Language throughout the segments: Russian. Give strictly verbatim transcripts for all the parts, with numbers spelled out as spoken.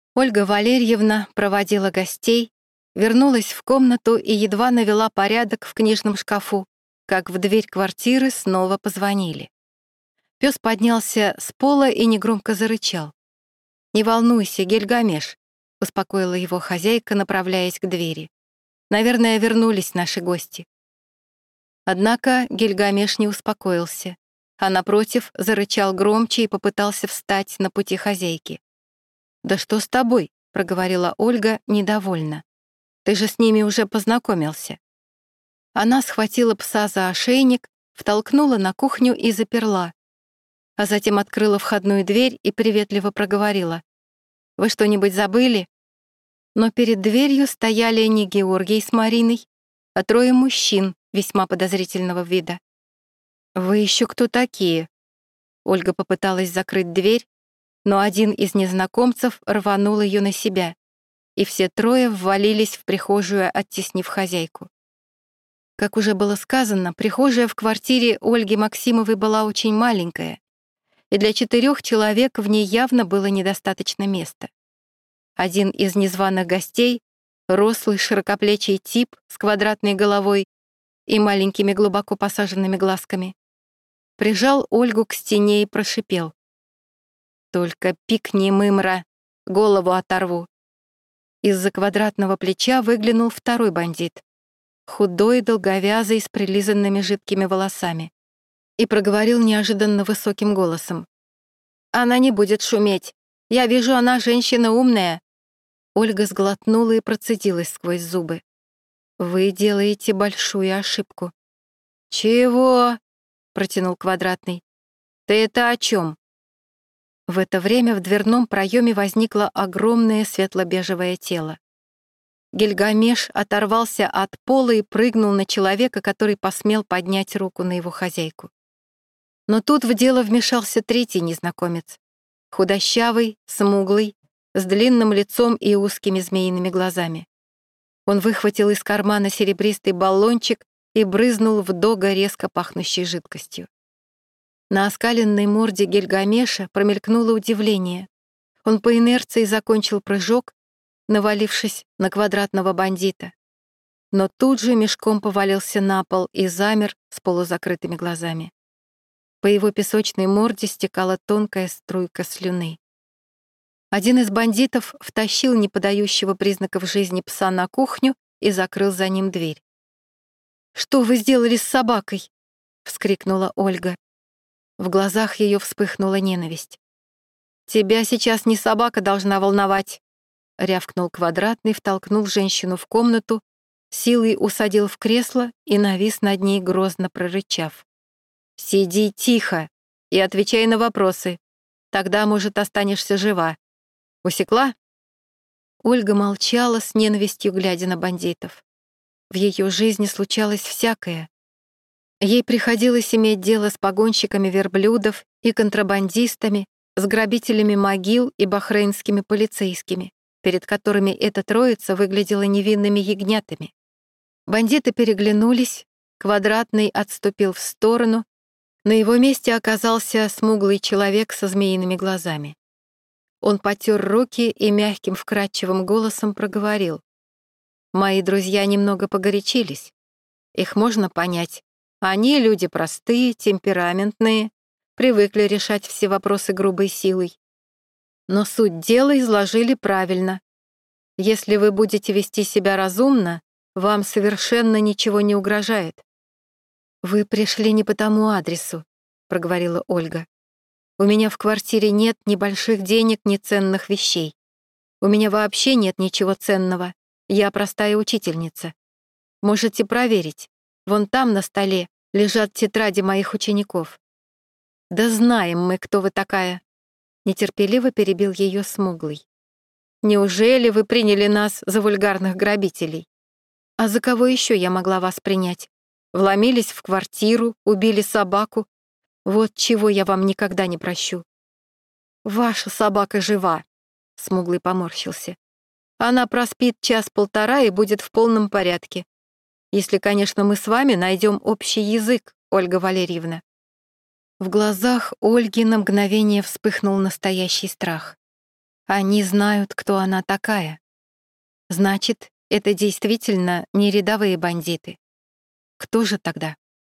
Ольга Валерьевна проводила гостей, вернулась в комнату и едва навела порядок в книжном шкафу, как в дверь квартиры снова позвонили. Пес поднялся с пола и негромко зарычал. «Не волнуйся, Гильгамеш», — успокоила его хозяйка, направляясь к двери. «Наверное, вернулись наши гости». Однако Гильгамеш не успокоился, а, напротив, зарычал громче и попытался встать на пути хозяйки. «Да что с тобой?» — проговорила Ольга недовольно. «Ты же с ними уже познакомился». Она схватила пса за ошейник, втолкнула на кухню и заперла, а затем открыла входную дверь и приветливо проговорила: «Вы что-нибудь забыли?» Но перед дверью стояли не Георгий с Мариной, а трое мужчин весьма подозрительного вида. «Вы еще кто такие?» Ольга попыталась закрыть дверь, но один из незнакомцев рванул ее на себя, и все трое ввалились в прихожую, оттеснив хозяйку. Как уже было сказано, прихожая в квартире Ольги Максимовой была очень маленькая, и для четырех человек в ней явно было недостаточно места. Один из незваных гостей, рослый широкоплечий тип с квадратной головой и маленькими глубоко посаженными глазками, прижал Ольгу к стене и прошипел: «Только пикни, мымра, голову оторву». Из-за квадратного плеча выглянул второй бандит, худой, долговязый, с прилизанными жидкими волосами, и проговорил неожиданно высоким голосом: «Она не будет шуметь. Я вижу, она женщина умная». Ольга сглотнула и процедилась сквозь зубы: «Вы делаете большую ошибку». «Чего?» — протянул Квадратный. «Ты это о чем?» В это время в дверном проеме возникло огромное светло-бежевое тело. Гильгамеш оторвался от пола и прыгнул на человека, который посмел поднять руку на его хозяйку. Но тут в дело вмешался третий незнакомец, худощавый, смуглый, с длинным лицом и узкими змеиными глазами. Он выхватил из кармана серебристый баллончик и брызнул в Дога резко пахнущей жидкостью. На оскаленной морде Гильгамеша промелькнуло удивление. Он по инерции закончил прыжок, навалившись на квадратного бандита, но тут же мешком повалился на пол и замер с полузакрытыми глазами. По его песочной морде стекала тонкая струйка слюны. Один из бандитов втащил неподающего признаков жизни пса на кухню и закрыл за ним дверь. «Что вы сделали с собакой?» — вскрикнула Ольга. В глазах ее вспыхнула ненависть. «Тебя сейчас не собака должна волновать», — рявкнул Квадратный, втолкнул женщину в комнату, силой усадил в кресло и навис над ней, грозно прорычав: «Сиди тихо и отвечай на вопросы. Тогда, может, останешься жива. Усекла?» Ольга молчала с ненавистью, глядя на бандитов. В ее жизни случалось всякое. Ей приходилось иметь дело с погонщиками верблюдов и контрабандистами, с грабителями могил и бахрейнскими полицейскими, перед которыми эта троица выглядела невинными ягнятами. Бандиты переглянулись, Квадратный отступил в сторону, на его месте оказался смуглый человек со змеиными глазами. Он потер руки и мягким вкрадчивым голосом проговорил: «Мои друзья немного погорячились. Их можно понять. Они люди простые, темпераментные, привыкли решать все вопросы грубой силой. Но суть дела изложили правильно. Если вы будете вести себя разумно, вам совершенно ничего не угрожает». «Вы пришли не по тому адресу», — проговорила Ольга. «У меня в квартире нет ни больших денег, ни ценных вещей. У меня вообще нет ничего ценного. Я простая учительница. Можете проверить. Вон там на столе лежат тетради моих учеников». «Да знаем мы, кто вы такая», — нетерпеливо перебил ее смуглый. «Неужели вы приняли нас за вульгарных грабителей? А за кого еще я могла вас принять? Вломились в квартиру, убили собаку. Вот чего я вам никогда не прощу». «Ваша собака жива», — смуглый поморщился. «Она проспит час-полтора и будет в полном порядке. Если, конечно, мы с вами найдем общий язык, Ольга Валерьевна». В глазах Ольги на мгновение вспыхнул настоящий страх. Они знают, кто она такая. Значит, это действительно не рядовые бандиты. Кто же тогда?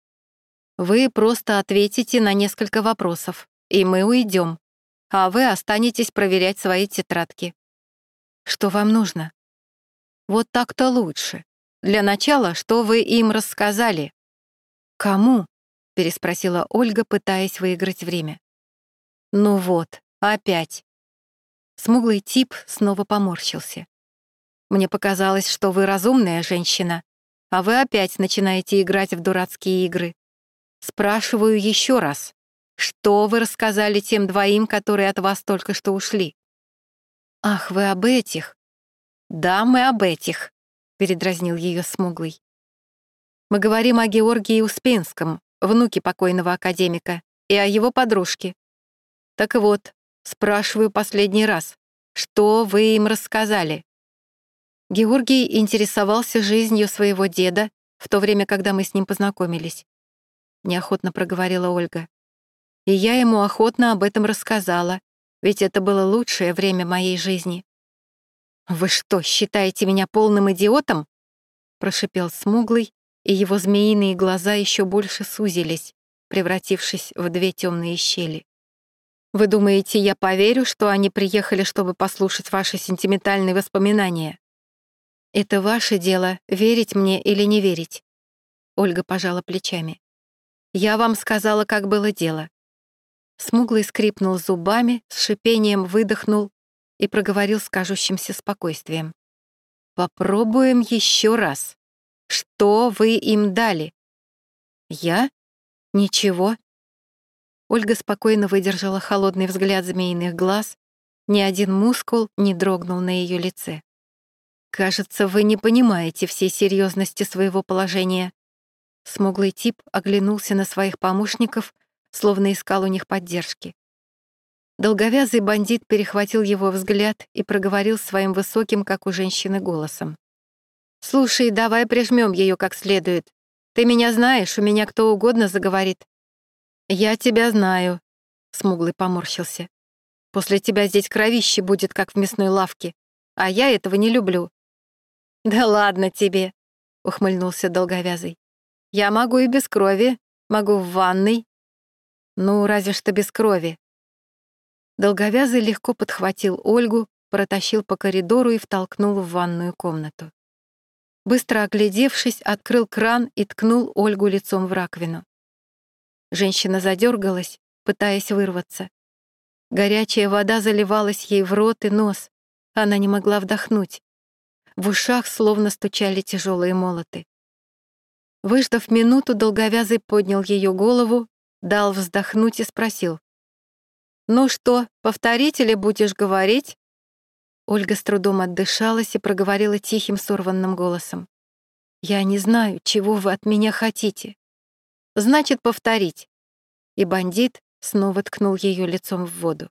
Вы просто ответите на несколько вопросов, и мы уйдем, а вы останетесь проверять свои тетрадки. Что вам нужно? Вот так-то лучше. Для начала, что вы им рассказали? Кому? Переспросила Ольга, пытаясь выиграть время. Ну вот, опять. Смуглый тип снова поморщился. Мне показалось, что вы разумная женщина, а вы опять начинаете играть в дурацкие игры. Спрашиваю еще раз, что вы рассказали тем двоим, которые от вас только что ушли? Ах, вы об этих? Да, мы об этих, передразнил ее Смуглый. Мы говорим о Георгии Успенском, внуке покойного академика, и о его подружке. Так вот, спрашиваю последний раз, что вы им рассказали? Георгий интересовался жизнью своего деда в то время, когда мы с ним познакомились. Неохотно проговорила Ольга. И я ему охотно об этом рассказала, ведь это было лучшее время моей жизни. «Вы что, считаете меня полным идиотом?» Прошипел Смуглый, и его змеиные глаза еще больше сузились, превратившись в две темные щели. «Вы думаете, я поверю, что они приехали, чтобы послушать ваши сентиментальные воспоминания? Это ваше дело, верить мне или не верить». Ольга пожала плечами. «Я вам сказала, как было дело». Смуглый скрипнул зубами, с шипением выдохнул и проговорил с кажущимся спокойствием. «Попробуем еще раз. Что вы им дали?» «Я? Ничего». Ольга спокойно выдержала холодный взгляд змеиных глаз, ни один мускул не дрогнул на ее лице. «Кажется, вы не понимаете всей серьезности своего положения». Смуглый тип оглянулся на своих помощников, словно искал у них поддержки. Долговязый бандит перехватил его взгляд и проговорил своим высоким, как у женщины, голосом. «Слушай, давай прижмем ее как следует. Ты меня знаешь, у меня кто угодно заговорит». «Я тебя знаю», — Смуглый поморщился. «После тебя здесь кровище будет, как в мясной лавке, а я этого не люблю». «Да ладно тебе», — ухмыльнулся Долговязый. «Я могу и без крови, могу в ванной». «Ну, разве что без крови». Долговязый легко подхватил Ольгу, протащил по коридору и втолкнул в ванную комнату. Быстро оглядевшись, открыл кран и ткнул Ольгу лицом в раковину. Женщина задергалась, пытаясь вырваться. Горячая вода заливалась ей в рот и нос. Она не могла вдохнуть. В ушах словно стучали тяжелые молоты. Выждав минуту, Долговязый поднял ее голову, дал вздохнуть и спросил. «Ну что, повторить или будешь говорить?» Ольга с трудом отдышалась и проговорила тихим сорванным голосом. «Я не знаю, чего вы от меня хотите». «Значит, повторить». И бандит снова ткнул ее лицом в воду.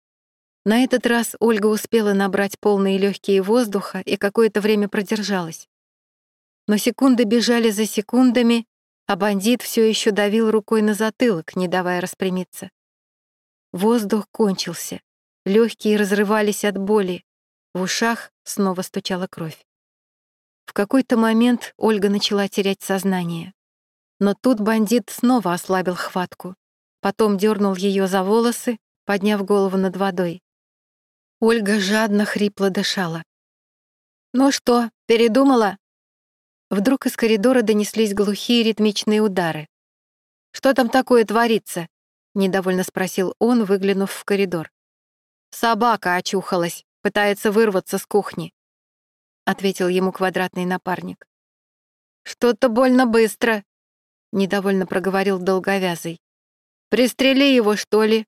На этот раз Ольга успела набрать полные легкие воздуха и какое-то время продержалась. Но секунды бежали за секундами, а бандит все еще давил рукой на затылок, не давая распрямиться. Воздух кончился, легкие разрывались от боли, в ушах снова стучала кровь. В какой-то момент Ольга начала терять сознание. Но тут бандит снова ослабил хватку, потом дернул ее за волосы, подняв голову над водой. Ольга жадно хрипло дышала. «Ну что, передумала?» Вдруг из коридора донеслись глухие ритмичные удары. «Что там такое творится?» — недовольно спросил он, выглянув в коридор. «Собака очухалась, пытается вырваться с кухни», — ответил ему квадратный напарник. «Что-то больно быстро», — недовольно проговорил Долговязый. «Пристрели его, что ли?»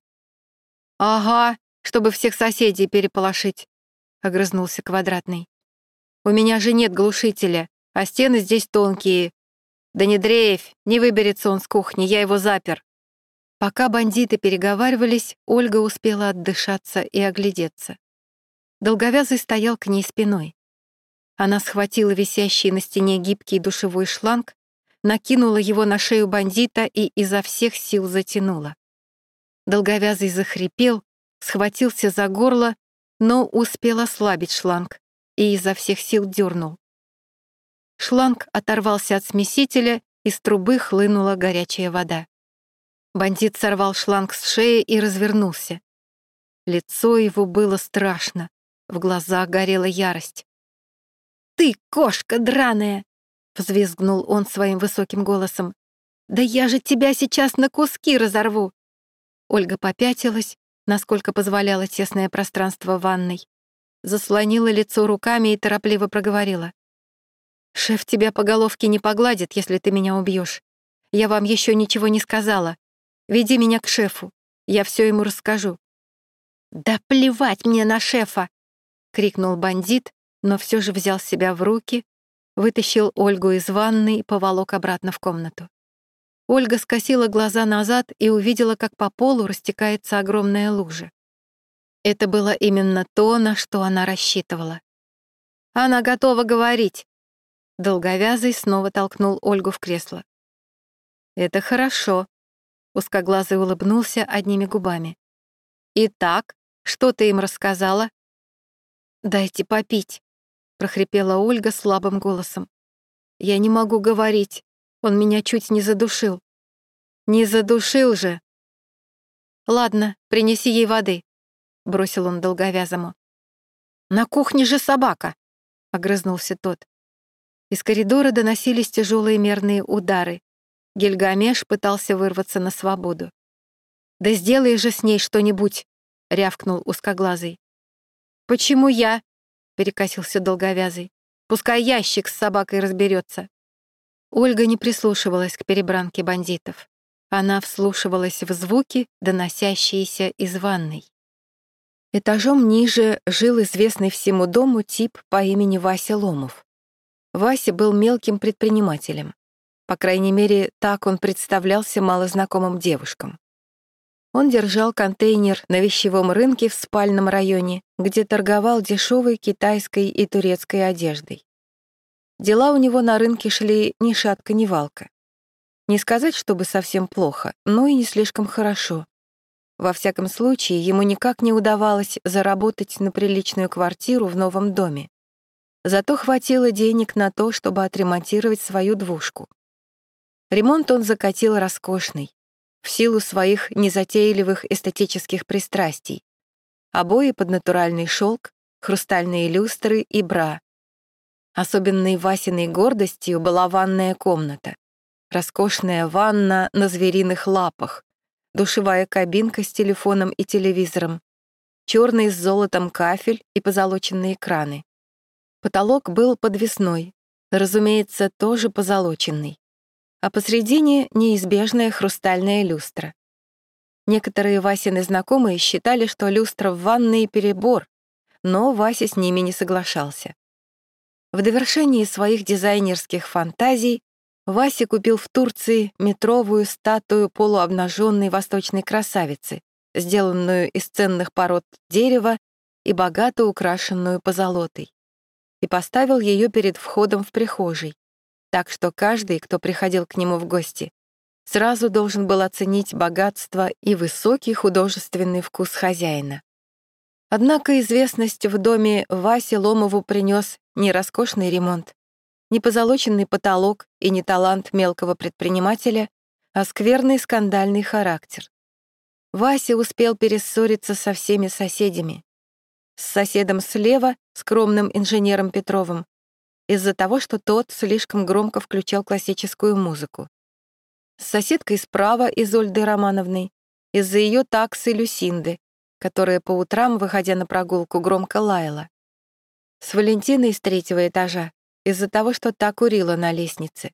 «Ага, чтобы всех соседей переполошить», — огрызнулся квадратный. «У меня же нет глушителя, а стены здесь тонкие. Да не дрейфь, не выберется он с кухни, я его запер». Пока бандиты переговаривались, Ольга успела отдышаться и оглядеться. Долговязый стоял к ней спиной. Она схватила висящий на стене гибкий душевой шланг, накинула его на шею бандита и изо всех сил затянула. Долговязый захрипел, схватился за горло, но успел ослабить шланг и изо всех сил дернул. Шланг оторвался от смесителя, из трубы хлынула горячая вода. Бандит сорвал шланг с шеи и развернулся. Лицо его было страшно, в глазах горела ярость. «Ты, кошка драная!» — взвизгнул он своим высоким голосом. «Да я же тебя сейчас на куски разорву!» Ольга попятилась, насколько позволяло тесное пространство ванной, заслонила лицо руками и торопливо проговорила. «Шеф тебя по головке не погладит, если ты меня убьешь. Я вам еще ничего не сказала. Веди меня к шефу, я все ему расскажу». «Да плевать мне на шефа!» — крикнул бандит, но все же взял себя в руки, вытащил Ольгу из ванны и поволок обратно в комнату. Ольга скосила глаза назад и увидела, как по полу растекается огромная лужа. Это было именно то, на что она рассчитывала. «Она готова говорить!» Долговязый снова толкнул Ольгу в кресло. «Это хорошо», — узкоглазый улыбнулся одними губами. «Итак, что ты им рассказала?» «Дайте попить», — прохрипела Ольга слабым голосом. «Я не могу говорить, он меня чуть не задушил». «Не задушил же!» «Ладно, принеси ей воды», — бросил он долговязому. «На кухне же собака!» — огрызнулся тот. Из коридора доносились тяжелые мерные удары. Гильгамеш пытался вырваться на свободу. «Да сделай же с ней что-нибудь!» — рявкнул узкоглазый. «Почему я?» — перекосился долговязый. «Пускай ящик с собакой разберется». Ольга не прислушивалась к перебранке бандитов. Она вслушивалась в звуки, доносящиеся из ванной. Этажом ниже жил известный всему дому тип по имени Вася Ломов. Вася был мелким предпринимателем. По крайней мере, так он представлялся малознакомым девушкам. Он держал контейнер на вещевом рынке в спальном районе, где торговал дешевой китайской и турецкой одеждой. Дела у него на рынке шли ни шатка, ни валка. Не сказать, чтобы совсем плохо, но и не слишком хорошо. Во всяком случае, ему никак не удавалось заработать на приличную квартиру в новом доме. Зато хватило денег на то, чтобы отремонтировать свою двушку. Ремонт он закатил роскошный, в силу своих незатейливых эстетических пристрастий. Обои под натуральный шелк, хрустальные люстры и бра. Особенной Васиной гордостью была ванная комната. Роскошная ванна на звериных лапах, душевая кабинка с телефоном и телевизором, черный с золотом кафель и позолоченные краны. Потолок был подвесной, разумеется, тоже позолоченный, а посредине неизбежная хрустальная люстра. Некоторые Васины знакомые считали, что люстра в ванной — перебор, но Вася с ними не соглашался. В довершении своих дизайнерских фантазий Вася купил в Турции метровую статую полуобнаженной восточной красавицы, сделанную из ценных пород дерева и богато украшенную позолотой, и поставил ее перед входом в прихожей, так что каждый, кто приходил к нему в гости, сразу должен был оценить богатство и высокий художественный вкус хозяина. Однако известность в доме Васе Ломову принес не роскошный ремонт, не позолоченный потолок и не талант мелкого предпринимателя, а скверный скандальный характер. Вася успел перессориться со всеми соседями. С соседом слева, скромным инженером Петровым, из-за того, что тот слишком громко включал классическую музыку. С соседкой справа, Изольдой Романовной, из-за ее таксы Люсинды, которая по утрам, выходя на прогулку, громко лаяла. С Валентиной с третьего этажа, из-за того, что та курила на лестнице.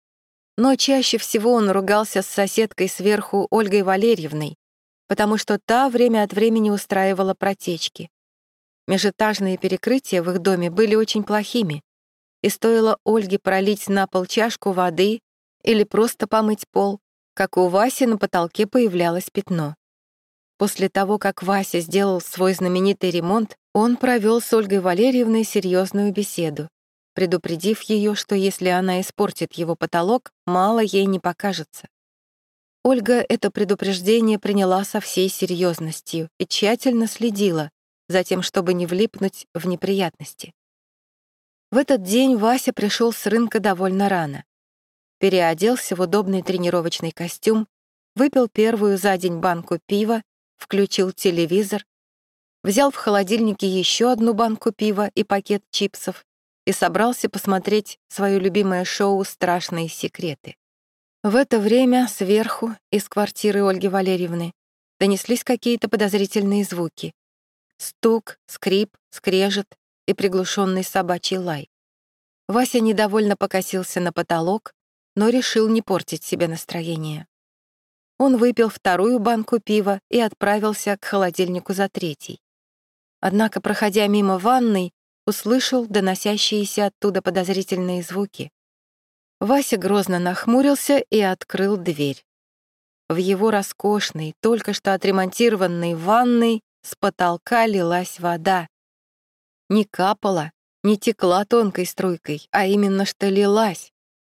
Но чаще всего он ругался с соседкой сверху Ольгой Валерьевной, потому что та время от времени устраивала протечки. Межэтажные перекрытия в их доме были очень плохими, и стоило Ольге пролить на пол чашку воды или просто помыть пол, как у Васи на потолке появлялось пятно. После того, как Вася сделал свой знаменитый ремонт, он провел с Ольгой Валерьевной серьезную беседу, предупредив ее, что если она испортит его потолок, мало ей не покажется. Ольга это предупреждение приняла со всей серьезностью и тщательно следила, затем, чтобы не влипнуть в неприятности. В этот день Вася пришел с рынка довольно рано. Переоделся в удобный тренировочный костюм, выпил первую за день банку пива, включил телевизор, взял в холодильнике еще одну банку пива и пакет чипсов и собрался посмотреть свое любимое шоу «Страшные секреты». В это время сверху, из квартиры Ольги Валерьевны, донеслись какие-то подозрительные звуки. Стук, скрип, скрежет и приглушенный собачий лай. Вася недовольно покосился на потолок, но решил не портить себе настроение. Он выпил вторую банку пива и отправился к холодильнику за третьей. Однако, проходя мимо ванной, услышал доносящиеся оттуда подозрительные звуки. Вася грозно нахмурился и открыл дверь. В его роскошной, только что отремонтированной ванной с потолка лилась вода. Не капала, не текла тонкой струйкой, а именно что лилась.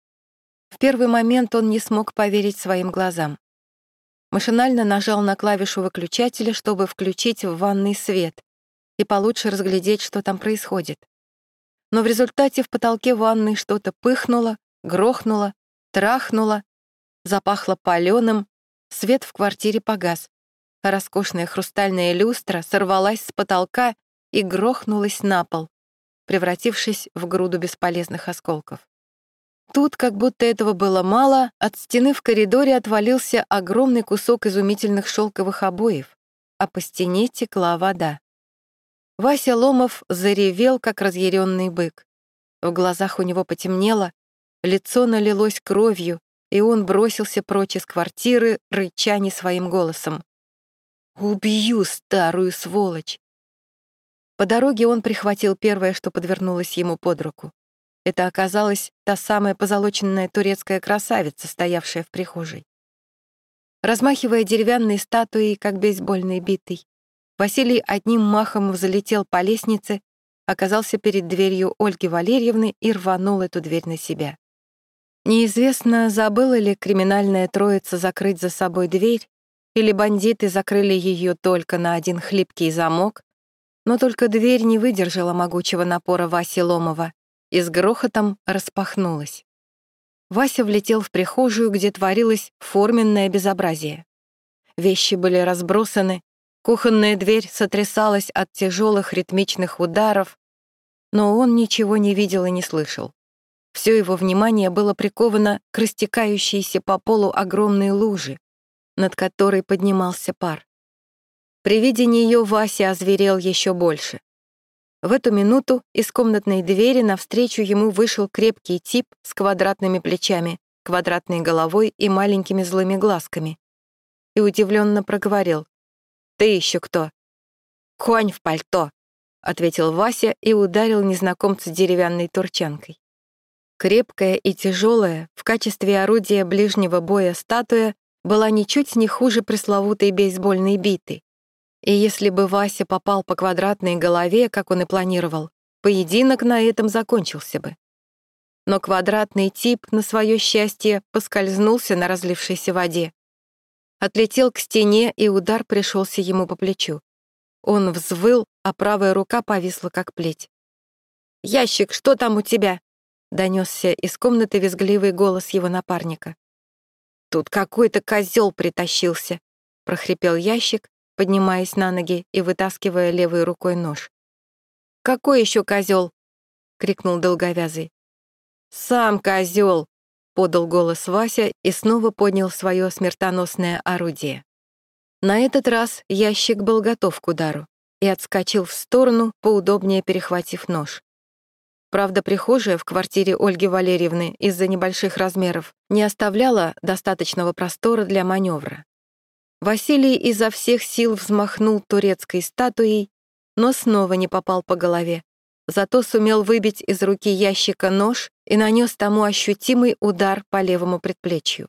В первый момент он не смог поверить своим глазам. Машинально нажал на клавишу выключателя, чтобы включить в ванной свет и получше разглядеть, что там происходит. Но в результате в потолке ванной что-то пыхнуло, грохнуло, трахнуло, запахло палёным, свет в квартире погас, а роскошная хрустальная люстра сорвалась с потолка и грохнулась на пол, превратившись в груду бесполезных осколков. Тут, как будто этого было мало, от стены в коридоре отвалился огромный кусок изумительных шелковых обоев, а по стене текла вода. Вася Ломов заревел, как разъяренный бык. В глазах у него потемнело, лицо налилось кровью, и он бросился прочь из квартиры, рыча не своим голосом. «Убью старую сволочь!» По дороге он прихватил первое, что подвернулось ему под руку. Это оказалась та самая позолоченная турецкая красавица, стоявшая в прихожей. Размахивая деревянной статуей, как бейсбольной битой, Василий одним махом взлетел по лестнице, оказался перед дверью Ольги Валерьевны и рванул эту дверь на себя. Неизвестно, забыла ли криминальная троица закрыть за собой дверь, или бандиты закрыли ее только на один хлипкий замок, но только дверь не выдержала могучего напора Васи Ломова и с грохотом распахнулась. Вася влетел в прихожую, где творилось форменное безобразие. Вещи были разбросаны, кухонная дверь сотрясалась от тяжелых ритмичных ударов, но он ничего не видел и не слышал. Все его внимание было приковано к растекающейся по полу огромной луже, над которой поднимался пар. При виде нее Вася озверел еще больше. В эту минуту из комнатной двери навстречу ему вышел крепкий тип с квадратными плечами, квадратной головой и маленькими злыми глазками. И удивленно проговорил: «Ты еще кто?» «Конь в пальто», — ответил Вася и ударил незнакомца деревянной турчанкой. Крепкая и тяжелая, в качестве орудия ближнего боя статуя была ничуть не хуже пресловутой бейсбольной биты. И если бы Вася попал по квадратной голове, как он и планировал, поединок на этом закончился бы. Но квадратный тип, на свое счастье, поскользнулся на разлившейся воде. Отлетел к стене, и удар пришелся ему по плечу. Он взвыл, а правая рука повисла, как плеть. «Ящик, что там у тебя?» — донесся из комнаты визгливый голос его напарника. «Тут какой-то козел притащился», — прохрипел Ящик, поднимаясь на ноги и вытаскивая левой рукой нож. «Какой еще козел?» — крикнул долговязый. «Сам козел!» — подал голос Вася и снова поднял свое смертоносное орудие. На этот раз Ящик был готов к удару и отскочил в сторону, поудобнее перехватив нож. Правда, прихожая в квартире Ольги Валерьевны из-за небольших размеров не оставляла достаточного простора для маневра. Василий изо всех сил взмахнул турецкой статуей, но снова не попал по голове, зато сумел выбить из руки Ящика нож и нанес тому ощутимый удар по левому предплечью.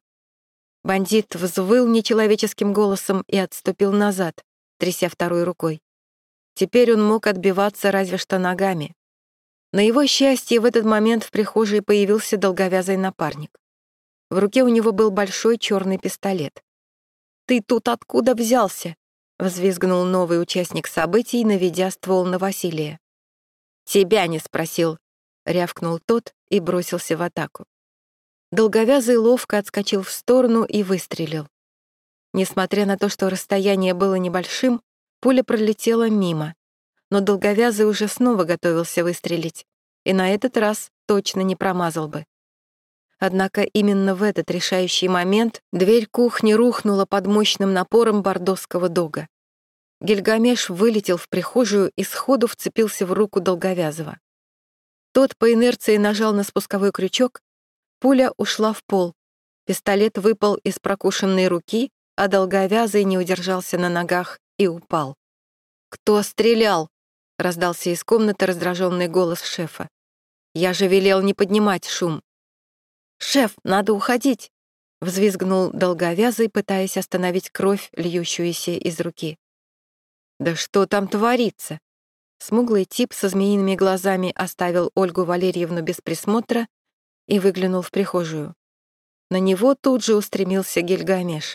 Бандит взвыл нечеловеческим голосом и отступил назад, тряся второй рукой. Теперь он мог отбиваться разве что ногами. На его счастье в этот момент в прихожей появился долговязый напарник. В руке у него был большой черный пистолет. «Ты тут откуда взялся?» взвизгнул новый участник событий, наведя ствол на Василия. «Тебя не спросил», — рявкнул тот и бросился в атаку. Долговязый ловко отскочил в сторону и выстрелил. Несмотря на то, что расстояние было небольшим, пуля пролетела мимо, но Долговязый уже снова готовился выстрелить, и на этот раз точно не промазал бы. Однако именно в этот решающий момент дверь кухни рухнула под мощным напором бордосского дога. Гильгамеш вылетел в прихожую и сходу вцепился в руку Долговязого. Тот по инерции нажал на спусковой крючок, пуля ушла в пол, пистолет выпал из прокушенной руки, а Долговязый не удержался на ногах и упал. «Кто стрелял?» — раздался из комнаты раздраженный голос шефа. «Я же велел не поднимать шум». «Шеф, надо уходить!» — взвизгнул Долговязый, пытаясь остановить кровь, льющуюся из руки. «Да что там творится?» Смуглый тип со змеиными глазами оставил Ольгу Валерьевну без присмотра и выглянул в прихожую. На него тут же устремился Гильгамеш.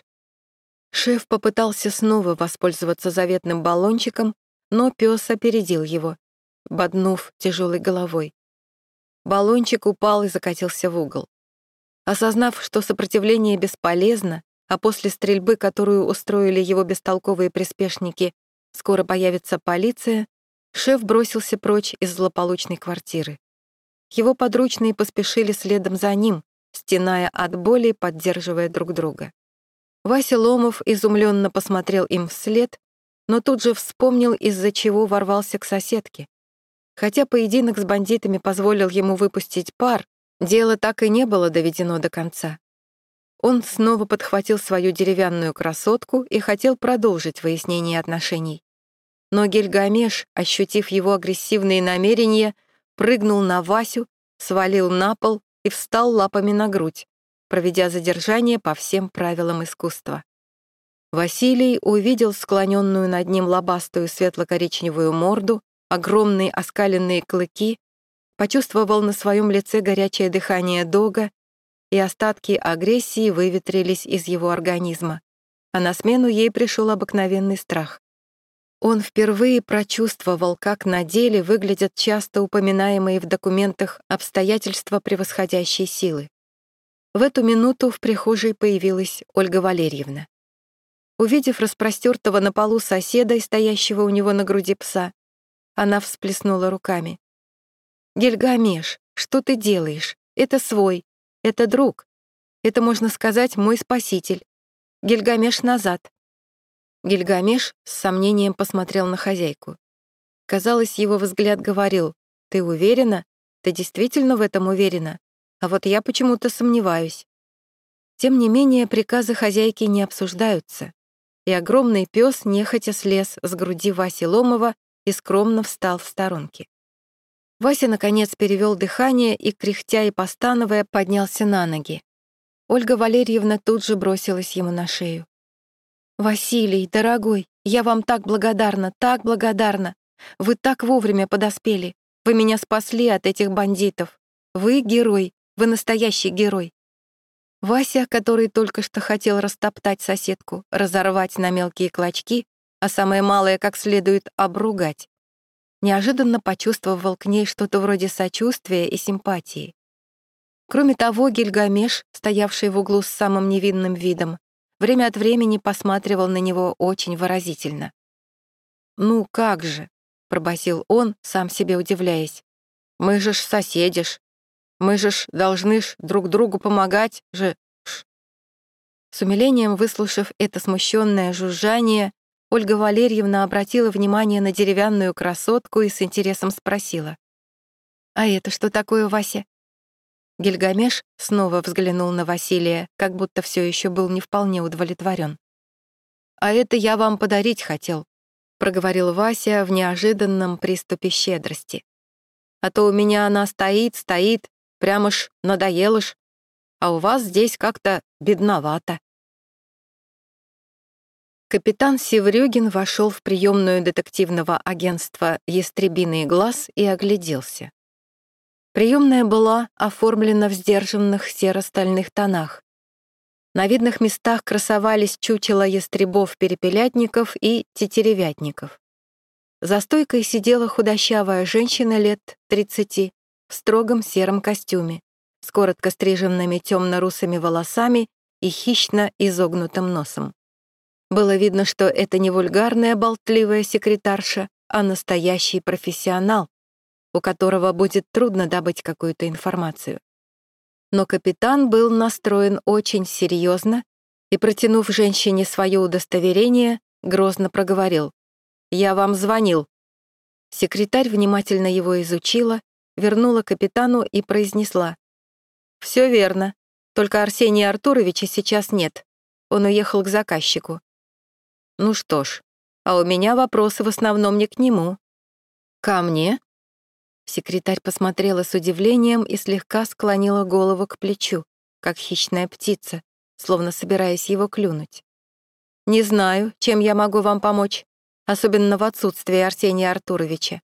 Шеф попытался снова воспользоваться заветным баллончиком, но пес опередил его, боднув тяжелой головой. Баллончик упал и закатился в угол. Осознав, что сопротивление бесполезно, а после стрельбы, которую устроили его бестолковые приспешники, скоро появится полиция, шеф бросился прочь из злополучной квартиры. Его подручные поспешили следом за ним, стеная от боли, поддерживая друг друга. Вася Ломов изумленно посмотрел им вслед, но тут же вспомнил, из-за чего ворвался к соседке. Хотя поединок с бандитами позволил ему выпустить пар, дело так и не было доведено до конца. Он снова подхватил свою деревянную красотку и хотел продолжить выяснение отношений. Но Гильгамеш, ощутив его агрессивные намерения, прыгнул на Васю, свалил на пол и встал лапами на грудь, проведя задержание по всем правилам искусства. Василий увидел склоненную над ним лобастую светло-коричневую морду, огромные оскаленные клыки, почувствовал на своем лице горячее дыхание дога, и остатки агрессии выветрились из его организма, а на смену ей пришел обыкновенный страх. Он впервые прочувствовал, как на деле выглядят часто упоминаемые в документах обстоятельства превосходящей силы. В эту минуту в прихожей появилась Ольга Валерьевна. Увидев распростертого на полу соседа и стоящего у него на груди пса, она всплеснула руками. «Гильгамеш, что ты делаешь? Это свой, это друг. Это, можно сказать, мой спаситель. Гильгамеш, назад!» Гильгамеш с сомнением посмотрел на хозяйку. Казалось, его взгляд говорил: «Ты уверена? Ты действительно в этом уверена? А вот я почему-то сомневаюсь». Тем не менее, приказы хозяйки не обсуждаются, и огромный пес нехотя слез с груди Васи Ломова и скромно встал в сторонке. Вася, наконец, перевел дыхание и, кряхтя и постановая, поднялся на ноги. Ольга Валерьевна тут же бросилась ему на шею. «Василий, дорогой, я вам так благодарна, так благодарна. Вы так вовремя подоспели. Вы меня спасли от этих бандитов. Вы герой, вы настоящий герой». Вася, который только что хотел растоптать соседку, разорвать на мелкие клочки, а самое малое как следует обругать, неожиданно почувствовал к ней что-то вроде сочувствия и симпатии. Кроме того, Гильгамеш, стоявший в углу с самым невинным видом, время от времени посматривал на него очень выразительно. «Ну как же», — пробасил он, сам себе удивляясь, «мы же ж соседи ж, мы же ж должны ж друг другу помогать же ж». С умилением выслушав это смущенное жужжание, Ольга Валерьевна обратила внимание на деревянную красотку и с интересом спросила: «А это что такое, Вася?» Гильгамеш снова взглянул на Василия, как будто все еще был не вполне удовлетворен. «А это я вам подарить хотел», — проговорил Вася в неожиданном приступе щедрости. «А то у меня она стоит, стоит, прямо ж надоело ж, а у вас здесь как-то бедновато». Капитан Севрюгин вошел в приемную детективного агентства «Ястребиный глаз» и огляделся. Приемная была оформлена в сдержанных серо-стальных тонах. На видных местах красовались чучела ястребов-перепелятников и тетеревятников. За стойкой сидела худощавая женщина лет тридцати в строгом сером костюме, с коротко стриженными темно-русыми волосами и хищно изогнутым носом. Было видно, что это не вульгарная болтливая секретарша, а настоящий профессионал, у которого будет трудно добыть какую-то информацию. Но капитан был настроен очень серьезно и, протянув женщине свое удостоверение, грозно проговорил: «Я вам звонил». Секретарь внимательно его изучила, вернула капитану и произнесла: «Все верно, только Арсения Артуровича сейчас нет. Он уехал к заказчику». «Ну что ж, а у меня вопросы в основном не к нему». «Ко мне?» Секретарь посмотрела с удивлением и слегка склонила голову к плечу, как хищная птица, словно собираясь его клюнуть. «Не знаю, чем я могу вам помочь, особенно в отсутствии Арсения Артуровича».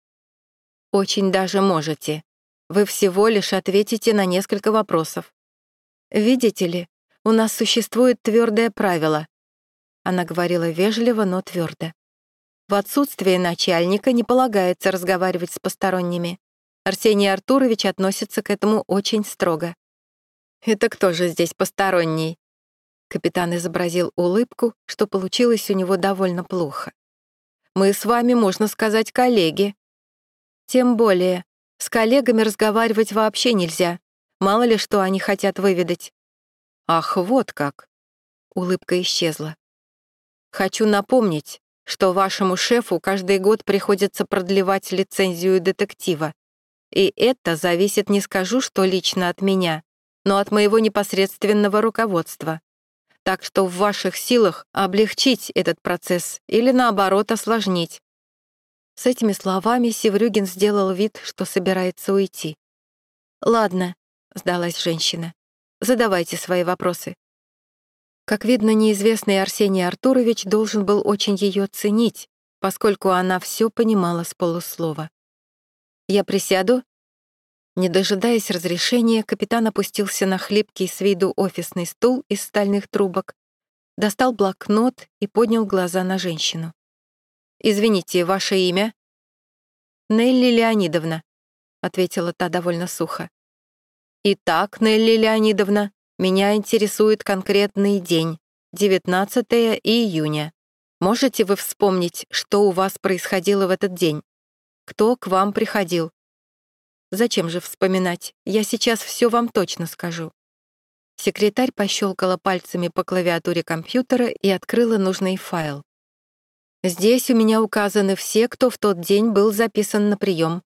«Очень даже можете. Вы всего лишь ответите на несколько вопросов. Видите ли, у нас существует твердое правило». Она говорила вежливо, но твердо. «В отсутствие начальника не полагается разговаривать с посторонними. Арсений Артурович относится к этому очень строго». «Это кто же здесь посторонний?» Капитан изобразил улыбку, что получилось у него довольно плохо. «Мы с вами, можно сказать, коллеги». «Тем более, с коллегами разговаривать вообще нельзя. Мало ли что они хотят выведать». «Ах, вот как!» Улыбка исчезла. «Хочу напомнить, что вашему шефу каждый год приходится продлевать лицензию детектива. И это зависит, не скажу, что лично от меня, но от моего непосредственного руководства. Так что в ваших силах облегчить этот процесс или, наоборот, осложнить». С этими словами Севрюгин сделал вид, что собирается уйти. «Ладно», — сдалась женщина, — «задавайте свои вопросы». Как видно, неизвестный Арсений Артурович должен был очень ее ценить, поскольку она все понимала с полуслова. «Я присяду?» Не дожидаясь разрешения, капитан опустился на хлипкий с виду офисный стул из стальных трубок, достал блокнот и поднял глаза на женщину. «Извините, ваше имя?» «Нелли Леонидовна», — ответила та довольно сухо. «Итак, Нелли Леонидовна, меня интересует конкретный день, девятнадцатое июня. Можете вы вспомнить, что у вас происходило в этот день? Кто к вам приходил?» «Зачем же вспоминать? Я сейчас все вам точно скажу». Секретарь пощелкала пальцами по клавиатуре компьютера и открыла нужный файл. «Здесь у меня указаны все, кто в тот день был записан на прием».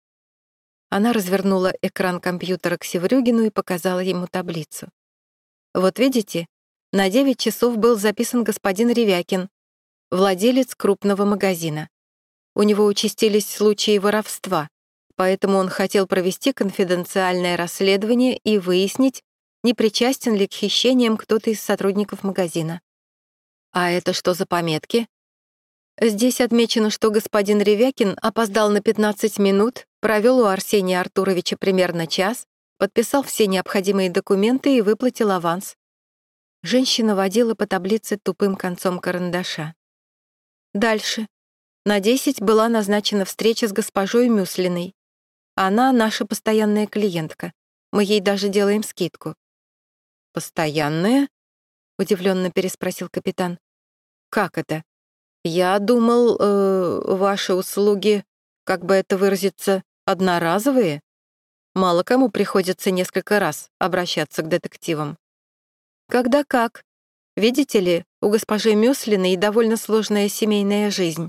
Она развернула экран компьютера к Севрюгину и показала ему таблицу. «Вот видите, на девять часов был записан господин Ревякин, владелец крупного магазина. У него участились случаи воровства, поэтому он хотел провести конфиденциальное расследование и выяснить, не причастен ли к хищениям кто-то из сотрудников магазина». «А это что за пометки?» «Здесь отмечено, что господин Ревякин опоздал на пятнадцать минут, провел у Арсения Артуровича примерно час, подписал все необходимые документы и выплатил аванс». Женщина водила по таблице тупым концом карандаша. «Дальше. На десять была назначена встреча с госпожой Мюслиной. Она наша постоянная клиентка. Мы ей даже делаем скидку». «Постоянная?» — удивленно переспросил капитан. «Как это? Я думал, э, ваши услуги, как бы это выразиться, одноразовые. Мало кому приходится несколько раз обращаться к детективам». «Когда как. Видите ли, у госпожи Мюслиной довольно сложная семейная жизнь.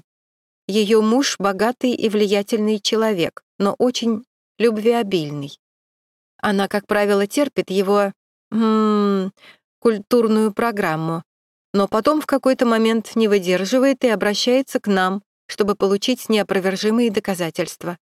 Ее муж — богатый и влиятельный человек, но очень любвеобильный. Она, как правило, терпит его м-м, культурную программу, но потом в какой-то момент не выдерживает и обращается к нам, чтобы получить неопровержимые доказательства.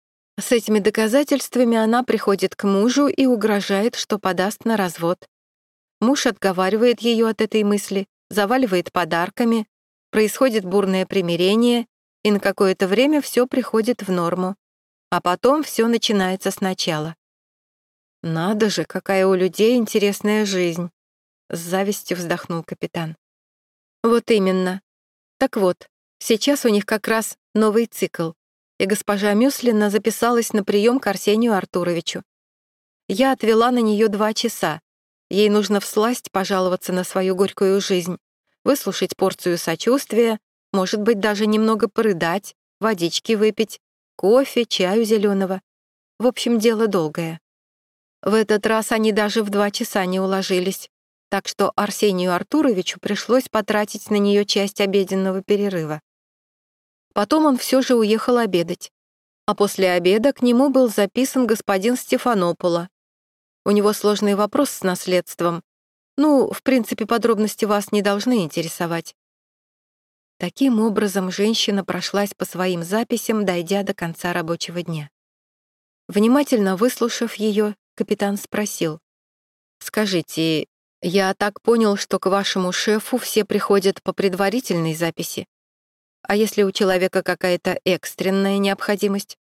С этими доказательствами она приходит к мужу и угрожает, что подаст на развод. Муж отговаривает ее от этой мысли, заваливает подарками, происходит бурное примирение, и на какое-то время все приходит в норму. А потом все начинается сначала. Надо же, какая у людей интересная жизнь. — с завистью вздохнул капитан. «Вот именно. Так вот, сейчас у них как раз новый цикл, и госпожа Мюслина записалась на прием к Арсению Артуровичу. Я отвела на нее два часа. Ей нужно всласть пожаловаться на свою горькую жизнь, выслушать порцию сочувствия, может быть, даже немного порыдать, водички выпить, кофе, чаю зеленого. В общем, дело долгое. В этот раз они даже в два часа не уложились, так что Арсению Артуровичу пришлось потратить на нее часть обеденного перерыва. Потом он все же уехал обедать, а после обеда к нему был записан господин Стефанополо. У него сложный вопрос с наследством. Ну, в принципе, подробности вас не должны интересовать. Таким образом, женщина прошлась по своим записям, дойдя до конца рабочего дня. Внимательно выслушав ее, капитан спросил: «Скажите, я так понял, что к вашему шефу все приходят по предварительной записи? А если у человека какая-то экстренная необходимость?»